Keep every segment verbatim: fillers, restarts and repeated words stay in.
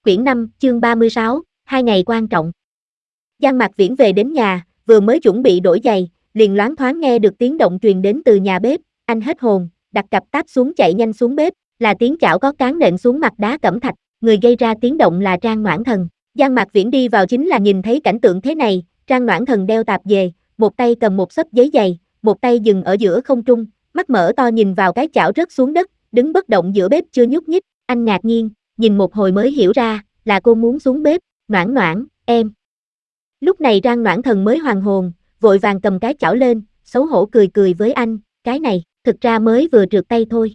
Quyển năm, chương ba mươi sáu, hai ngày quan trọng. Giang Mạc Viễn về đến nhà, vừa mới chuẩn bị đổi giày, liền loáng thoáng nghe được tiếng động truyền đến từ nhà bếp, anh hết hồn, đặt cặp táp xuống chạy nhanh xuống bếp, là tiếng chảo có cán nện xuống mặt đá cẩm thạch, người gây ra tiếng động là Trang Noãn Thần. Giang Mạc Viễn đi vào chính là nhìn thấy cảnh tượng thế này, Trang Noãn Thần đeo tạp dề, một tay cầm một xấp giấy giày, một tay dừng ở giữa không trung, mắt mở to nhìn vào cái chảo rớt xuống đất, đứng bất động giữa bếp chưa nhúc nhích, anh ngạc nhiên, nhìn một hồi mới hiểu ra, là cô muốn xuống bếp, Noãn Noãn, em. Lúc này Trang Noãn Thần mới hoàn hồn, vội vàng cầm cái chảo lên, xấu hổ cười cười với anh, cái này, thực ra mới vừa trượt tay thôi.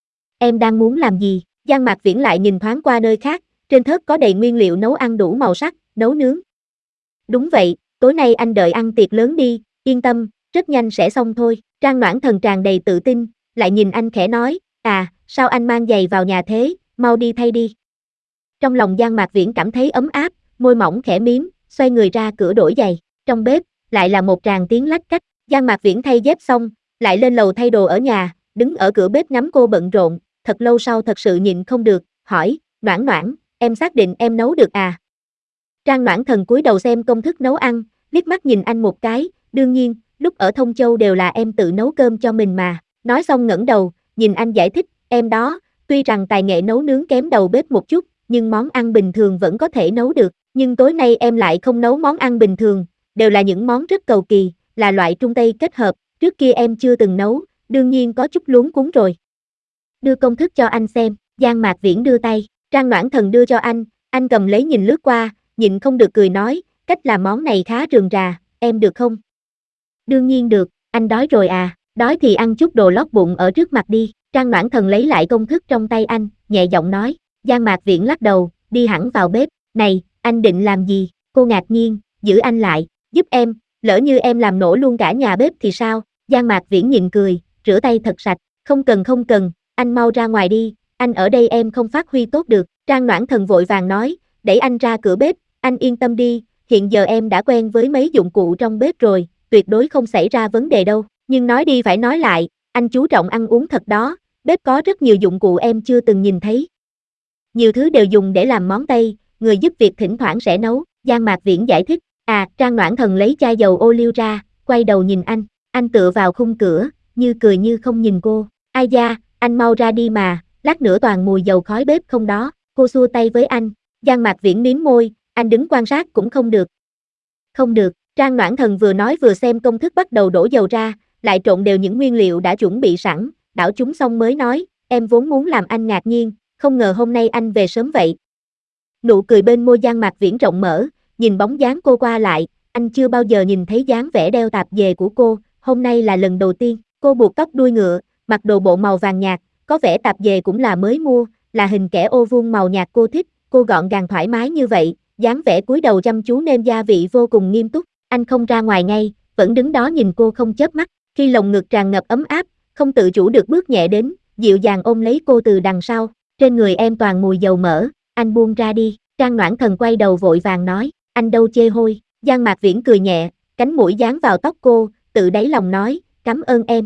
Em đang muốn làm gì? Giang Mạc Viễn lại nhìn thoáng qua nơi khác, trên thớt có đầy nguyên liệu nấu ăn đủ màu sắc, nấu nướng. Đúng vậy, tối nay anh đợi ăn tiệc lớn đi, yên tâm, rất nhanh sẽ xong thôi. Trang Noãn Thần tràn đầy tự tin, lại nhìn anh khẽ nói, à, sao anh mang giày vào nhà thế, mau đi thay đi. Trong lòng Giang Mạc Viễn cảm thấy ấm áp, môi mỏng khẽ mím, xoay người ra cửa đổi giày. Trong bếp, lại là một tràng tiếng lách cách. Giang Mạc Viễn thay dép xong, lại lên lầu thay đồ ở nhà, đứng ở cửa bếp ngắm cô bận rộn, thật lâu sau thật sự nhịn không được, hỏi, Noãn Noãn, em xác định em nấu được à? Trang Noãn Thần cúi đầu xem công thức nấu ăn, liếc mắt nhìn anh một cái, đương nhiên, lúc ở Thông Châu đều là em tự nấu cơm cho mình mà. Nói xong ngẩng đầu, nhìn anh giải thích, em đó, tuy rằng tài nghệ nấu nướng kém đầu bếp một chút, nhưng món ăn bình thường vẫn có thể nấu được, nhưng tối nay em lại không nấu món ăn bình thường, đều là những món rất cầu kỳ, là loại Trung Tây kết hợp, trước kia em chưa từng nấu, đương nhiên có chút luống cuống rồi. Đưa công thức cho anh xem, Giang Mạc Viễn đưa tay, Trang Noãn Thần đưa cho anh, anh cầm lấy nhìn lướt qua, nhịn không được cười nói, cách làm món này khá rườm rà, em được không? Đương nhiên được, anh đói rồi à, đói thì ăn chút đồ lót bụng ở trước mặt đi. Trang Noãn Thần lấy lại công thức trong tay anh, nhẹ giọng nói, Giang Mạc Viễn lắc đầu, đi hẳn vào bếp, này, anh định làm gì? Cô ngạc nhiên, giữ anh lại, giúp em, lỡ như em làm nổ luôn cả nhà bếp thì sao? Giang Mạc Viễn nhịn cười, rửa tay thật sạch, không cần không cần, anh mau ra ngoài đi, anh ở đây em không phát huy tốt được. Trang Noãn Thần vội vàng nói, đẩy anh ra cửa bếp, anh yên tâm đi, hiện giờ em đã quen với mấy dụng cụ trong bếp rồi, tuyệt đối không xảy ra vấn đề đâu, nhưng nói đi phải nói lại, anh chú trọng ăn uống thật đó, bếp có rất nhiều dụng cụ em chưa từng nhìn thấy. Nhiều thứ đều dùng để làm món Tây, người giúp việc thỉnh thoảng sẽ nấu, Giang Mạc Viễn giải thích, à, Trang Noãn Thần lấy chai dầu ô liu ra, quay đầu nhìn anh, anh tựa vào khung cửa, như cười như không nhìn cô, ai da, anh mau ra đi mà, lát nữa toàn mùi dầu khói bếp không đó, cô xua tay với anh, Giang Mạc Viễn mím môi, anh đứng quan sát cũng không được. Không được, Trang Noãn Thần vừa nói vừa xem công thức bắt đầu đổ dầu ra, lại trộn đều những nguyên liệu đã chuẩn bị sẵn, đảo chúng xong mới nói, em vốn muốn làm anh ngạc nhiên, không ngờ hôm nay anh về sớm vậy. Nụ cười bên môi Giang Mạc Viễn rộng mở, nhìn bóng dáng cô qua lại, anh chưa bao giờ nhìn thấy dáng vẻ đeo tạp dề của cô, hôm nay là lần đầu tiên, cô buộc tóc đuôi ngựa, mặc đồ bộ màu vàng nhạt, có vẻ tạp dề cũng là mới mua, là hình kẻ ô vuông màu nhạt cô thích, cô gọn gàng thoải mái như vậy, dáng vẻ cúi đầu chăm chú nên gia vị vô cùng nghiêm túc, anh không ra ngoài ngay, vẫn đứng đó nhìn cô không chớp mắt, khi lồng ngực tràn ngập ấm áp, không tự chủ được bước nhẹ đến, dịu dàng ôm lấy cô từ đằng sau, trên người em toàn mùi dầu mỡ, anh buông ra đi, Trang Noãn Thần quay đầu vội vàng nói, anh đâu chê hôi, Giang Mạc Viễn cười nhẹ, cánh mũi dán vào tóc cô, tự đáy lòng nói, cảm ơn em.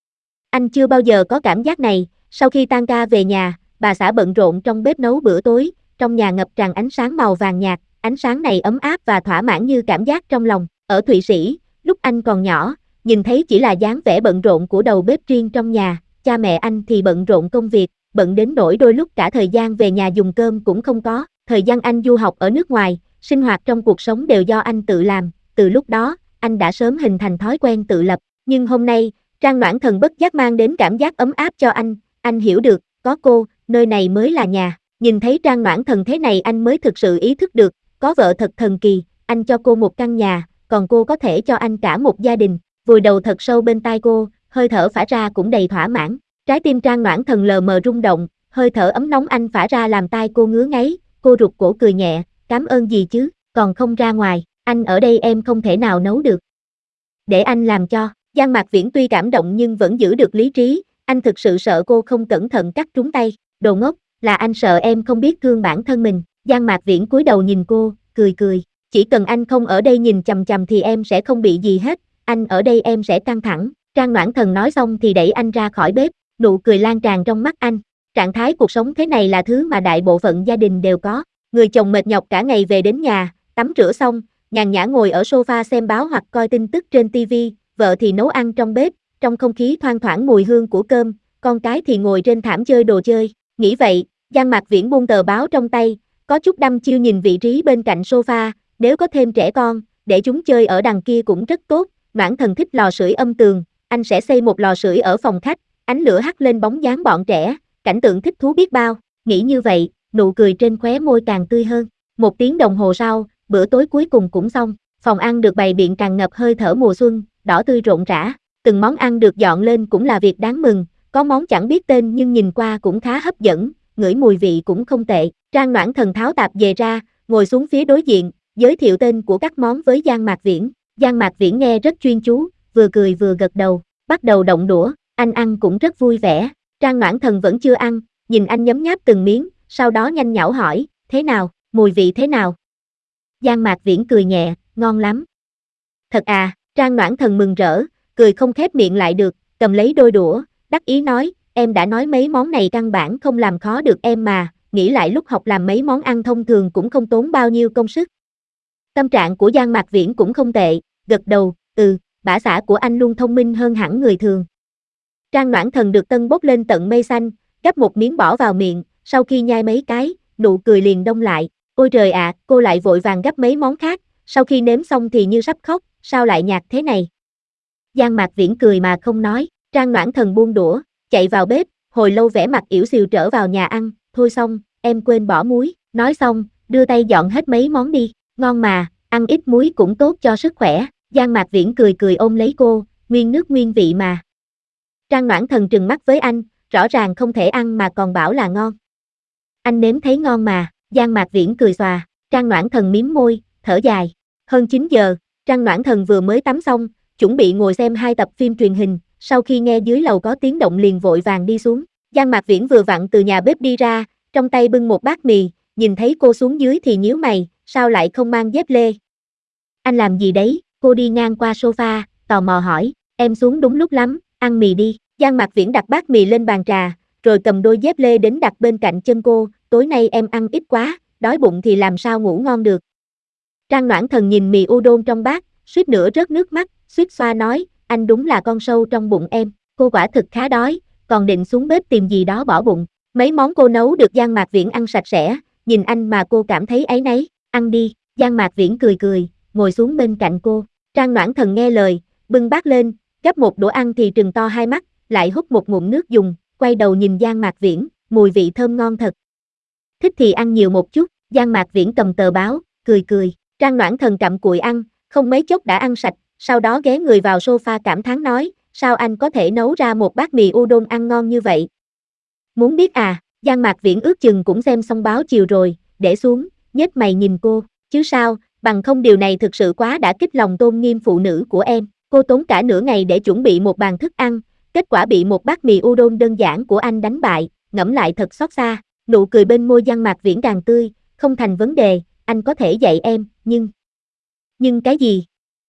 Anh chưa bao giờ có cảm giác này, sau khi tan ca về nhà, bà xã bận rộn trong bếp nấu bữa tối, trong nhà ngập tràn ánh sáng màu vàng nhạt, ánh sáng này ấm áp và thỏa mãn như cảm giác trong lòng, ở Thụy Sĩ, lúc anh còn nhỏ, nhìn thấy chỉ là dáng vẻ bận rộn của đầu bếp riêng trong nhà, cha mẹ anh thì bận rộn công việc, bận đến nỗi đôi lúc cả thời gian về nhà dùng cơm cũng không có, thời gian anh du học ở nước ngoài, sinh hoạt trong cuộc sống đều do anh tự làm, từ lúc đó, anh đã sớm hình thành thói quen tự lập, nhưng hôm nay, Trang Noãn Thần bất giác mang đến cảm giác ấm áp cho anh, anh hiểu được, có cô, nơi này mới là nhà, nhìn thấy Trang Noãn Thần thế này anh mới thực sự ý thức được, có vợ thật thần kỳ, anh cho cô một căn nhà, còn cô có thể cho anh cả một gia đình, vùi đầu thật sâu bên tai cô, hơi thở phả ra cũng đầy thỏa mãn, trái tim Trang Noãn Thần lờ mờ rung động, hơi thở ấm nóng anh phả ra làm tai cô ngứa ngáy, cô rụt cổ cười nhẹ, cảm ơn gì chứ, còn không ra ngoài, anh ở đây em không thể nào nấu được. Để anh làm cho, Giang Mạc Viễn tuy cảm động nhưng vẫn giữ được lý trí, anh thực sự sợ cô không cẩn thận cắt trúng tay, đồ ngốc, là anh sợ em không biết thương bản thân mình, Giang Mạc Viễn cúi đầu nhìn cô, cười cười, chỉ cần anh không ở đây nhìn chằm chằm thì em sẽ không bị gì hết, anh ở đây em sẽ căng thẳng, Trang Noãn Thần nói xong thì đẩy anh ra khỏi bếp, nụ cười lan tràn trong mắt anh, trạng thái cuộc sống thế này là thứ mà đại bộ phận gia đình đều có, Người chồng mệt nhọc cả ngày về đến nhà, tắm rửa xong, nhàn nhã ngồi ở sofa xem báo hoặc coi tin tức trên ti vi, vợ thì nấu ăn trong bếp, trong không khí thoang thoảng mùi hương của cơm, con cái thì ngồi trên thảm chơi đồ chơi. Nghĩ vậy, Giang Mạc Viễn buông tờ báo trong tay, có chút đăm chiêu nhìn vị trí bên cạnh sofa, nếu có thêm trẻ con, để chúng chơi ở đằng kia cũng rất tốt. Noãn Thần thích lò sưởi âm tường, anh sẽ xây một lò sưởi ở phòng khách, ánh lửa hắt lên bóng dáng bọn trẻ, cảnh tượng thích thú biết bao. Nghĩ như vậy, nụ cười trên khóe môi càng tươi hơn. Một tiếng đồng hồ sau, bữa tối cuối cùng cũng xong, phòng ăn được bày biện tràn ngập hơi thở mùa xuân, đỏ tươi rộn rã, từng món ăn được dọn lên cũng là việc đáng mừng, có món chẳng biết tên nhưng nhìn qua cũng khá hấp dẫn, ngửi mùi vị cũng không tệ. Trang Noãn Thần tháo tạp dề ra, ngồi xuống phía đối diện, giới thiệu tên của các món với Giang Mạc Viễn. Giang Mạc Viễn nghe rất chuyên chú, vừa cười vừa gật đầu, bắt đầu động đũa, anh ăn cũng rất vui vẻ. Trang Noãn Thần vẫn chưa ăn, nhìn anh nhấm nháp từng miếng, sau đó nhanh nhảu hỏi, thế nào, mùi vị thế nào? Giang Mạc Viễn cười nhẹ, ngon lắm. Thật à, Trang Noãn Thần mừng rỡ, cười không khép miệng lại được, cầm lấy đôi đũa, đắc ý nói, em đã nói mấy món này căn bản không làm khó được em mà, nghĩ lại lúc học làm mấy món ăn thông thường cũng không tốn bao nhiêu công sức. Tâm trạng của Giang Mạc Viễn cũng không tệ, gật đầu, ừ, bả xã của anh luôn thông minh hơn hẳn người thường. Trang Noãn Thần được tân bốc lên tận mây xanh, gắp một miếng bỏ vào miệng, sau khi nhai mấy cái, nụ cười liền đông lại, ôi trời ạ, à, cô lại vội vàng gắp mấy món khác, sau khi nếm xong thì như sắp khóc, sao lại nhạt thế này? Giang Mạc Viễn cười mà không nói, Trang Noãn Thần buông đũa, chạy vào bếp, hồi lâu vẻ mặt ỉu xìu trở vào nhà ăn, thôi xong, em quên bỏ muối, nói xong, đưa tay dọn hết mấy món đi, ngon mà, ăn ít muối cũng tốt cho sức khỏe. Giang Mạc Viễn cười cười ôm lấy cô, nguyên nước nguyên vị mà. Trang Noãn Thần trừng mắt với anh, rõ ràng không thể ăn mà còn bảo là ngon. Anh nếm thấy ngon mà, Giang Mạc Viễn cười xòa, Trang Noãn Thần mím môi, thở dài. Hơn chín giờ, Trang Noãn Thần vừa mới tắm xong, chuẩn bị ngồi xem hai tập phim truyền hình, sau khi nghe dưới lầu có tiếng động liền vội vàng đi xuống. Giang Mạc Viễn vừa vặn từ nhà bếp đi ra, trong tay bưng một bát mì, nhìn thấy cô xuống dưới thì nhíu mày, sao lại không mang dép lê? Anh làm gì đấy? Cô đi ngang qua sofa, tò mò hỏi, em xuống đúng lúc lắm, ăn mì đi. Giang Mạc Viễn đặt bát mì lên bàn trà, rồi cầm đôi dép lê đến đặt bên cạnh chân cô, tối nay em ăn ít quá, đói bụng thì làm sao ngủ ngon được. Trang Noãn Thần nhìn mì udon trong bát, suýt nữa rớt nước mắt, suýt xoa nói, anh đúng là con sâu trong bụng em, cô quả thực khá đói, còn định xuống bếp tìm gì đó bỏ bụng. Mấy món cô nấu được Giang Mạc Viễn ăn sạch sẽ, nhìn anh mà cô cảm thấy áy náy, ăn đi. Giang Mạc Viễn cười cười, ngồi xuống bên cạnh cô. Trang Noãn Thần nghe lời, bưng bát lên, gắp một đũa ăn thì trừng to hai mắt, lại hút một ngụm nước dùng, quay đầu nhìn Giang Mạc Viễn, mùi vị thơm ngon thật. Thích thì ăn nhiều một chút. Giang Mạc Viễn cầm tờ báo, cười cười. Trang Noãn Thần cặm cụi ăn, không mấy chốc đã ăn sạch, sau đó ghé người vào sofa cảm thán nói, sao anh có thể nấu ra một bát mì udon ăn ngon như vậy? Muốn biết à? Giang Mạc Viễn ước chừng cũng xem xong báo chiều rồi, để xuống, nhếch mày nhìn cô, chứ sao, bằng không điều này thực sự quá đã kích lòng tôn nghiêm phụ nữ của em. Cô tốn cả nửa ngày để chuẩn bị một bàn thức ăn, kết quả bị một bát mì udon đơn giản của anh đánh bại, ngẫm lại thật xót xa. Nụ cười bên môi Giang Mạc Viễn càng tươi, không thành vấn đề, anh có thể dạy em, nhưng... Nhưng cái gì?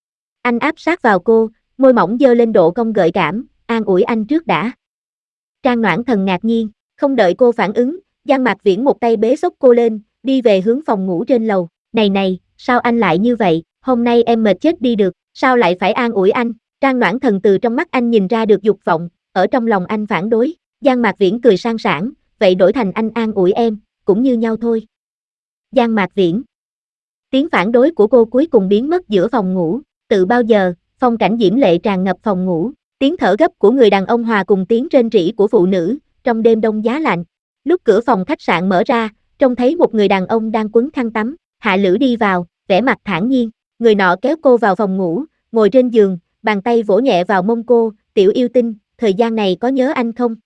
Anh áp sát vào cô, môi mỏng dơ lên độ cong gợi cảm, an ủi anh trước đã. Trang Noãn Thần ngạc nhiên, không đợi cô phản ứng, Giang Mạc Viễn một tay bế xốc cô lên, đi về hướng phòng ngủ trên lầu. Này này, sao anh lại như vậy, hôm nay em mệt chết đi được, sao lại phải an ủi anh? Trang Noãn Thần từ trong mắt anh nhìn ra được dục vọng, ở trong lòng anh phản đối. Giang Mạc Viễn cười sang sảng, vậy đổi thành anh an ủi em, cũng như nhau thôi. Giang Mạc Viễn. Tiếng phản đối của cô cuối cùng biến mất giữa phòng ngủ, tự bao giờ, phong cảnh diễm lệ tràn ngập phòng ngủ, tiếng thở gấp của người đàn ông hòa cùng tiếng rên rỉ của phụ nữ, trong đêm đông giá lạnh. Lúc cửa phòng khách sạn mở ra, trông thấy một người đàn ông đang quấn khăn tắm, Hạ Lữ đi vào, vẻ mặt thản nhiên, người nọ kéo cô vào phòng ngủ, ngồi trên giường, bàn tay vỗ nhẹ vào mông cô, tiểu yêu tinh, thời gian này có nhớ anh không?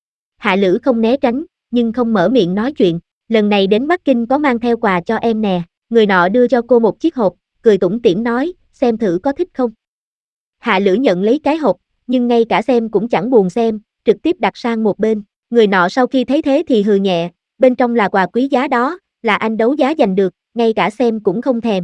Hạ Lữ không né tránh, nhưng không mở miệng nói chuyện, lần này đến Bắc Kinh có mang theo quà cho em nè, người nọ đưa cho cô một chiếc hộp, cười tủm tỉm nói, xem thử có thích không? Hạ Lữ nhận lấy cái hộp, nhưng ngay cả xem cũng chẳng buồn xem, trực tiếp đặt sang một bên, người nọ sau khi thấy thế thì hừ nhẹ, bên trong là quà quý giá đó, là anh đấu giá giành được, ngay cả xem cũng không thèm.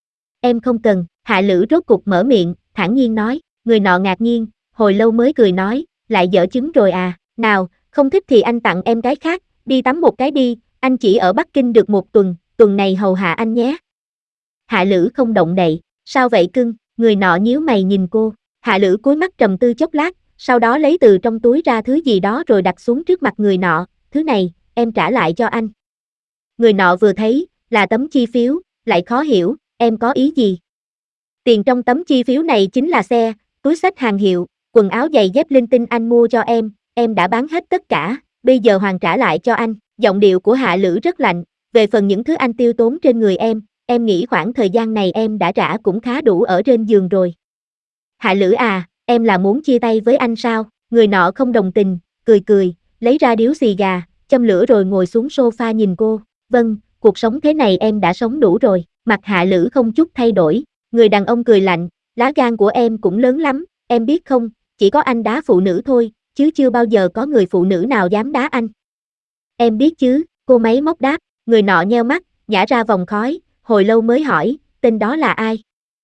Em không cần, Hạ Lữ rốt cục mở miệng, thản nhiên nói, người nọ ngạc nhiên, hồi lâu mới cười nói, lại dở chứng rồi à, nào, không thích thì anh tặng em cái khác, đi tắm một cái đi, anh chỉ ở Bắc Kinh được một tuần, tuần này hầu hạ anh nhé. Hạ Lữ không động đậy, sao vậy cưng, người nọ nhíu mày nhìn cô. Hạ Lữ cúi mắt trầm tư chốc lát, sau đó lấy từ trong túi ra thứ gì đó rồi đặt xuống trước mặt người nọ, thứ này, em trả lại cho anh. Người nọ vừa thấy, là tấm chi phiếu, lại khó hiểu, em có ý gì? Tiền trong tấm chi phiếu này chính là xe, túi xách hàng hiệu, quần áo giày dép linh tinh anh mua cho em, em đã bán hết tất cả, bây giờ hoàn trả lại cho anh. Giọng điệu của Hạ Lữ rất lạnh, về phần những thứ anh tiêu tốn trên người em, em nghĩ khoảng thời gian này em đã trả cũng khá đủ ở trên giường rồi. Hạ Lữ à, em là muốn chia tay với anh sao? Người nọ không đồng tình, cười cười, lấy ra điếu xì gà, châm lửa rồi ngồi xuống sofa nhìn cô. Vâng, cuộc sống thế này em đã sống đủ rồi. Mặt Hạ Lữ không chút thay đổi. Người đàn ông cười lạnh, lá gan của em cũng lớn lắm, em biết không, chỉ có anh đá phụ nữ thôi, chứ chưa bao giờ có người phụ nữ nào dám đá anh. Em biết chứ, cô máy móc đáp. Người nọ nheo mắt, nhả ra vòng khói, hồi lâu mới hỏi, tên đó là ai?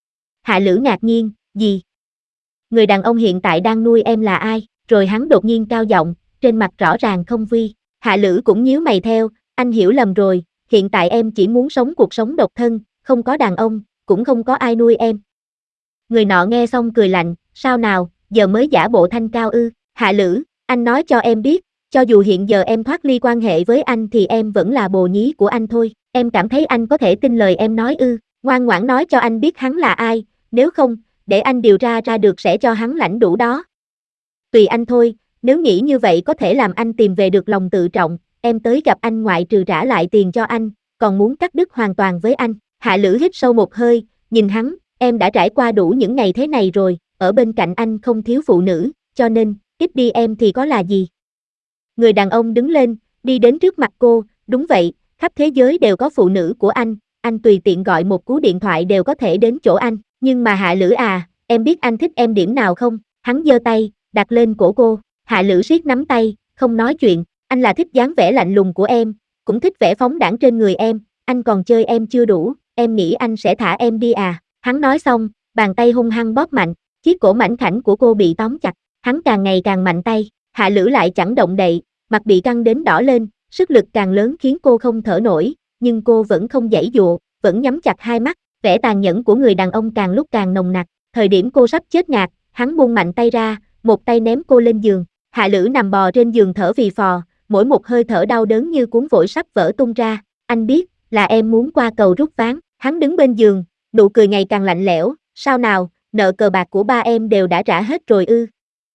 Hạ Lữ ngạc nhiên, gì? Người đàn ông hiện tại đang nuôi em là ai? Rồi hắn đột nhiên cao giọng, trên mặt rõ ràng không vui. Hạ Lữ cũng nhíu mày theo, anh hiểu lầm rồi, hiện tại em chỉ muốn sống cuộc sống độc thân, không có đàn ông, cũng không có ai nuôi em. Người nọ nghe xong cười lạnh, sao nào, giờ mới giả bộ thanh cao ư? Hạ Lữ, anh nói cho em biết, cho dù hiện giờ em thoát ly quan hệ với anh thì em vẫn là bồ nhí của anh thôi, em cảm thấy anh có thể tin lời em nói ư? Ngoan ngoãn nói cho anh biết hắn là ai, nếu không, để anh điều tra ra được sẽ cho hắn lãnh đủ đó. Tùy anh thôi, nếu nghĩ như vậy có thể làm anh tìm về được lòng tự trọng, em tới gặp anh ngoại trừ trả lại tiền cho anh, còn muốn cắt đứt hoàn toàn với anh. Hạ Lữ hít sâu một hơi, nhìn hắn, em đã trải qua đủ những ngày thế này rồi, ở bên cạnh anh không thiếu phụ nữ, cho nên, ít đi em thì có là gì? Người đàn ông đứng lên, đi đến trước mặt cô, đúng vậy, khắp thế giới đều có phụ nữ của anh, anh tùy tiện gọi một cú điện thoại đều có thể đến chỗ anh, nhưng mà Hạ Lữ à, em biết anh thích em điểm nào không? Hắn giơ tay, đặt lên cổ cô, Hạ Lữ siết nắm tay, không nói chuyện, anh là thích dáng vẻ lạnh lùng của em, cũng thích vẻ phóng đãng trên người em, anh còn chơi em chưa đủ, em nghĩ anh sẽ thả em đi à? Hắn nói xong, bàn tay hung hăng bóp mạnh, chiếc cổ mảnh khảnh của cô bị tóm chặt, hắn càng ngày càng mạnh tay, Hạ Lữ lại chẳng động đậy, mặt bị căng đến đỏ lên, sức lực càng lớn khiến cô không thở nổi, nhưng cô vẫn không giãy giụa, vẫn nhắm chặt hai mắt, vẻ tàn nhẫn của người đàn ông càng lúc càng nồng nặc, thời điểm cô sắp chết ngạt, hắn buông mạnh tay ra, một tay ném cô lên giường, Hạ Lữ nằm bò trên giường thở phì phò, mỗi một hơi thở đau đớn như cuốn phổi sắp vỡ tung ra, anh biết, là em muốn qua cầu rút ván, hắn đứng bên giường, nụ cười ngày càng lạnh lẽo, sao nào, nợ cờ bạc của ba em đều đã trả hết rồi ư?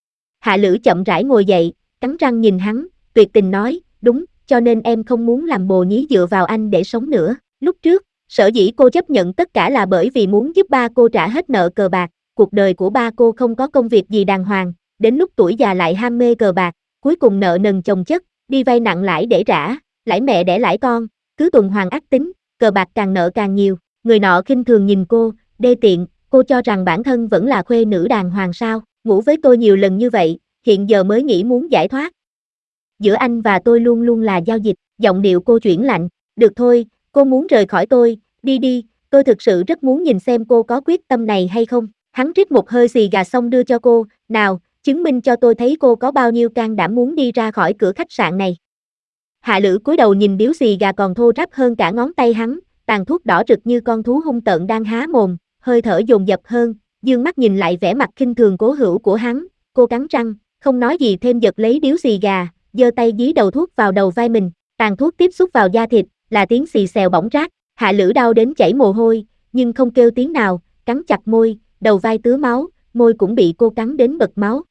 Hạ Lữ chậm rãi ngồi dậy, cắn răng nhìn hắn, tuyệt tình nói, đúng, cho nên em không muốn làm bồ nhí dựa vào anh để sống nữa. Lúc trước, sở dĩ cô chấp nhận tất cả là bởi vì muốn giúp ba cô trả hết nợ cờ bạc, cuộc đời của ba cô không có công việc gì đàng hoàng, đến lúc tuổi già lại ham mê cờ bạc, cuối cùng nợ nần chồng chất, đi vay nặng lãi để trả, lãi mẹ đẻ lãi con, cứ tuần hoàn ác tính, cờ bạc càng nợ càng nhiều. Người nọ khinh thường nhìn cô, đê tiện, cô cho rằng bản thân vẫn là khuê nữ đàng hoàng sao, ngủ với tôi nhiều lần như vậy, hiện giờ mới nghĩ muốn giải thoát. Giữa anh và tôi luôn luôn là giao dịch, giọng điệu cô chuyển lạnh, được thôi, cô muốn rời khỏi tôi, đi đi, tôi thực sự rất muốn nhìn xem cô có quyết tâm này hay không. Hắn rít một hơi xì gà xong đưa cho cô, nào, chứng minh cho tôi thấy cô có bao nhiêu can đảm muốn đi ra khỏi cửa khách sạn này. Hạ Lữ cúi đầu nhìn điếu xì gà còn thô ráp hơn cả ngón tay hắn, tàn thuốc đỏ rực như con thú hung tợn đang há mồm, hơi thở dồn dập hơn, dương mắt nhìn lại vẻ mặt khinh thường cố hữu của hắn, cô cắn răng, không nói gì thêm giật lấy điếu xì gà, giơ tay dí đầu thuốc vào đầu vai mình, tàn thuốc tiếp xúc vào da thịt, là tiếng xì xèo bỏng rát, Hạ Lữ đau đến chảy mồ hôi, nhưng không kêu tiếng nào, cắn chặt môi, đầu vai tứa máu, môi cũng bị cô cắn đến bật máu,